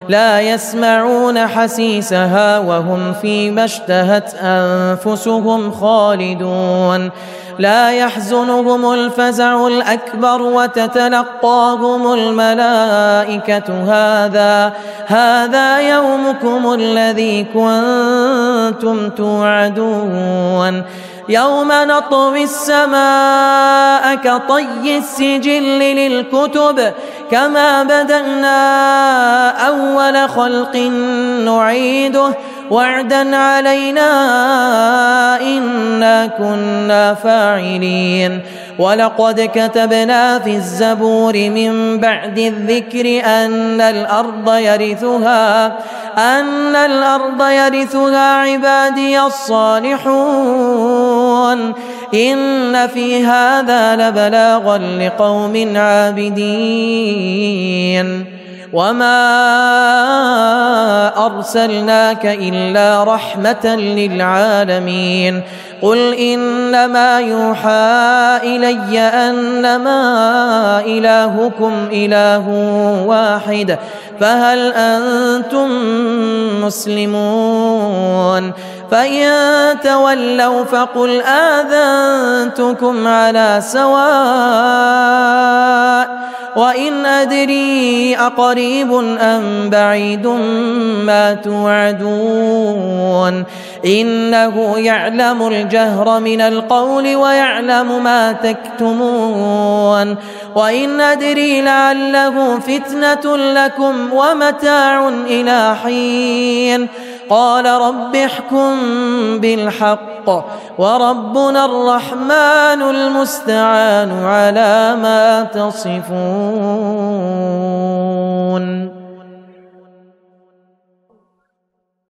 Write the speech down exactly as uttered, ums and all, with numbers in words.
لا يسمعون حسيسها وهم فيما اشتهت أنفسهم خالدون لا يحزنهم الفزع الأكبر وتتلقاهم الملائكة هذا هذا يومكم الذي كنتم توعدون يوم نطوي السماء كطي السجل للكتب كما بدأنا أول خلق نعيده وعدا علينا إنا كنا فاعلين ولقد كتبنا في الزبور من بعد الذكر أن الأرض يرثها أن الأرض يرثها عبادي الصالحون إن في هذا لبلاغا لقوم عابدين وما أرسلناك إلا رحمة للعالمين قل إنما يوحى إلي أنما إلهكم إله واحد فهل أنتم مسلمون فإن تولوا فقل آذنتكم على سواء وإن أدري أقريب أم بعيد ما توعدون إنه يعلم الجهر من القول ويعلم ما تكتمون وإن أدري لعله فتنة لكم ومتاع إلى حين قال رب احكم بالحق وربنا الرحمن المستعان على ما تصفون.